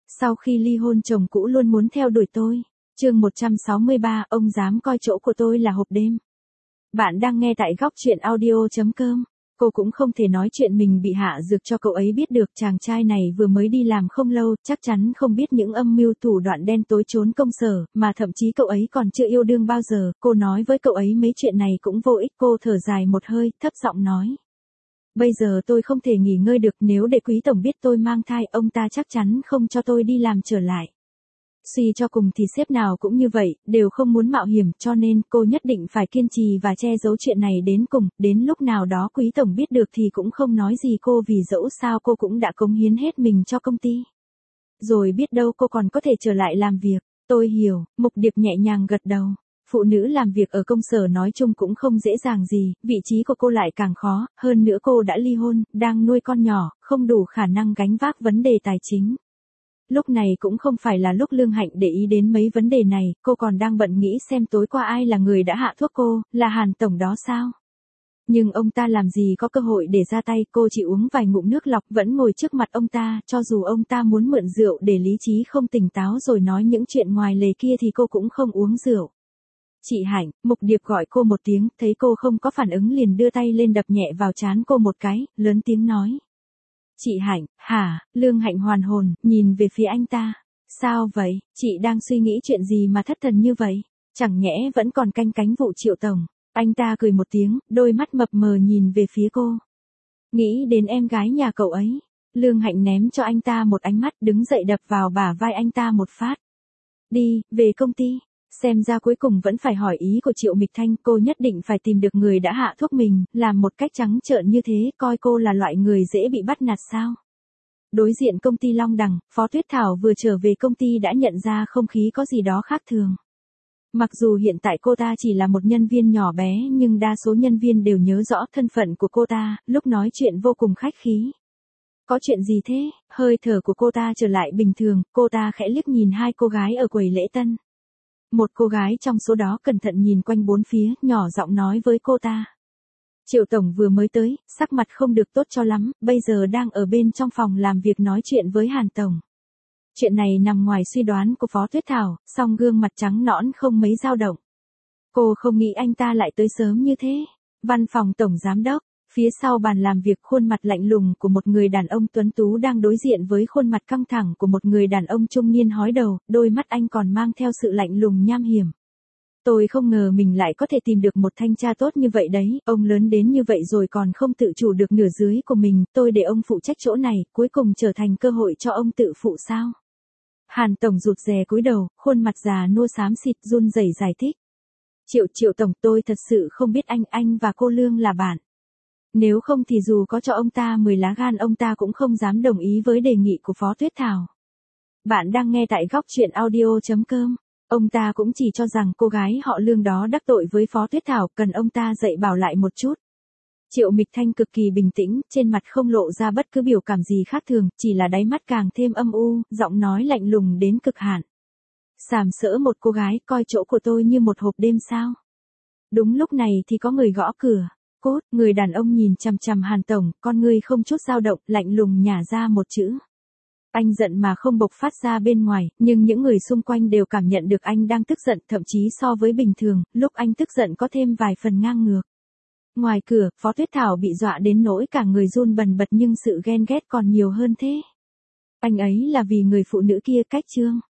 Sau khi ly hôn chồng cũ luôn muốn theo đuổi tôi. Chương 163, ông dám coi chỗ của tôi là hộp đêm. Bạn đang nghe tại góc truyện audio.com. Cô cũng không thể nói chuyện mình bị hạ dược cho cậu ấy biết được, chàng trai này vừa mới đi làm không lâu, chắc chắn không biết những âm mưu thủ đoạn đen tối trốn công sở, mà thậm chí cậu ấy còn chưa yêu đương bao giờ. Cô nói với cậu ấy mấy chuyện này cũng vô ích. Cô thở dài một hơi, thấp giọng nói. Bây giờ tôi không thể nghỉ ngơi được, nếu để quý tổng biết tôi mang thai, ông ta chắc chắn không cho tôi đi làm trở lại. Suy cho cùng thì sếp nào cũng như vậy, đều không muốn mạo hiểm, cho nên cô nhất định phải kiên trì và che giấu chuyện này đến cùng, đến lúc nào đó quý tổng biết được thì cũng không nói gì cô, vì dẫu sao cô cũng đã cống hiến hết mình cho công ty. Rồi biết đâu cô còn có thể trở lại làm việc. Tôi hiểu, Mục Điệp nhẹ nhàng gật đầu. Phụ nữ làm việc ở công sở nói chung cũng không dễ dàng gì, vị trí của cô lại càng khó, hơn nữa cô đã ly hôn, đang nuôi con nhỏ, không đủ khả năng gánh vác vấn đề tài chính. Lúc này cũng không phải là lúc Lương Hạnh để ý đến mấy vấn đề này, cô còn đang bận nghĩ xem tối qua ai là người đã hạ thuốc cô, là Hàn Tổng đó sao? Nhưng ông ta làm gì có cơ hội để ra tay, cô chỉ uống vài ngụm nước lọc vẫn ngồi trước mặt ông ta, cho dù ông ta muốn mượn rượu để lý trí không tỉnh táo rồi nói những chuyện ngoài lề kia thì cô cũng không uống rượu. Chị Hạnh, Mục Điệp gọi cô một tiếng, thấy cô không có phản ứng liền đưa tay lên đập nhẹ vào trán cô một cái, lớn tiếng nói. Chị Hạnh, hả? Lương Hạnh hoàn hồn, nhìn về phía anh ta. Sao vậy? Chị đang suy nghĩ chuyện gì mà thất thần như vậy? Chẳng nhẽ vẫn còn canh cánh vụ Triệu Tổng. Anh ta cười một tiếng, đôi mắt mập mờ nhìn về phía cô. Nghĩ đến em gái nhà cậu ấy. Lương Hạnh ném cho anh ta một ánh mắt, đứng dậy đập vào bả vai anh ta một phát. Đi, về công ty. Xem ra cuối cùng vẫn phải hỏi ý của Triệu Mịch Thanh, cô nhất định phải tìm được người đã hạ thuốc mình, làm một cách trắng trợn như thế, coi cô là loại người dễ bị bắt nạt sao. Đối diện công ty Long Đằng, Phó Tuyết Thảo vừa trở về công ty đã nhận ra không khí có gì đó khác thường. Mặc dù hiện tại cô ta chỉ là một nhân viên nhỏ bé nhưng đa số nhân viên đều nhớ rõ thân phận của cô ta, lúc nói chuyện vô cùng khách khí. Có chuyện gì thế? Hơi thở của cô ta trở lại bình thường, cô ta khẽ liếc nhìn hai cô gái ở quầy lễ tân. Một cô gái trong số đó cẩn thận nhìn quanh bốn phía, nhỏ giọng nói với cô ta. Triệu Tổng vừa mới tới, sắc mặt không được tốt cho lắm, bây giờ đang ở bên trong phòng làm việc nói chuyện với Hàn Tổng. Chuyện này nằm ngoài suy đoán của Phó Tuyết Thảo, song gương mặt trắng nõn không mấy dao động. Cô không nghĩ anh ta lại tới sớm như thế. Văn phòng Tổng Giám đốc, phía sau bàn làm việc khuôn mặt lạnh lùng của một người đàn ông tuấn tú đang đối diện với khuôn mặt căng thẳng của một người đàn ông trung niên hói đầu, đôi mắt anh còn mang theo sự lạnh lùng nham hiểm. Tôi không ngờ mình lại có thể tìm được một thanh tra tốt như vậy đấy, ông lớn đến như vậy rồi còn không tự chủ được nửa dưới của mình, tôi để ông phụ trách chỗ này, cuối cùng trở thành cơ hội cho ông tự phụ sao? Hàn Tổng rụt rè cúi đầu, khuôn mặt già nua xám xịt run rẩy giải thích. Triệu Tổng, tôi thật sự không biết anh và cô Lương là bạn. Nếu không thì dù có cho ông ta 10 lá gan ông ta cũng không dám đồng ý với đề nghị của Phó Tuyết Thảo. Bạn đang nghe tại góc truyện audio.com. Ông ta cũng chỉ cho rằng cô gái họ Lương đó đắc tội với Phó Tuyết Thảo, cần ông ta dạy bảo lại một chút. Triệu Mịch Thanh cực kỳ bình tĩnh, trên mặt không lộ ra bất cứ biểu cảm gì khác thường, chỉ là đáy mắt càng thêm âm u, giọng nói lạnh lùng đến cực hạn. Sàm sỡ một cô gái, coi chỗ của tôi như một hộp đêm sao? Đúng lúc này thì có người gõ cửa. Cốt, người đàn ông nhìn chằm chằm Hàn Tổng, con ngươi không chút dao động, lạnh lùng nhả ra một chữ. Anh giận mà không bộc phát ra bên ngoài, nhưng những người xung quanh đều cảm nhận được anh đang tức giận, thậm chí so với bình thường, lúc anh tức giận có thêm vài phần ngang ngược. Ngoài cửa, Phó Tuyết Thảo bị dọa đến nỗi cả người run bần bật nhưng sự ghen ghét còn nhiều hơn thế. Anh ấy là vì người phụ nữ kia cách Trương.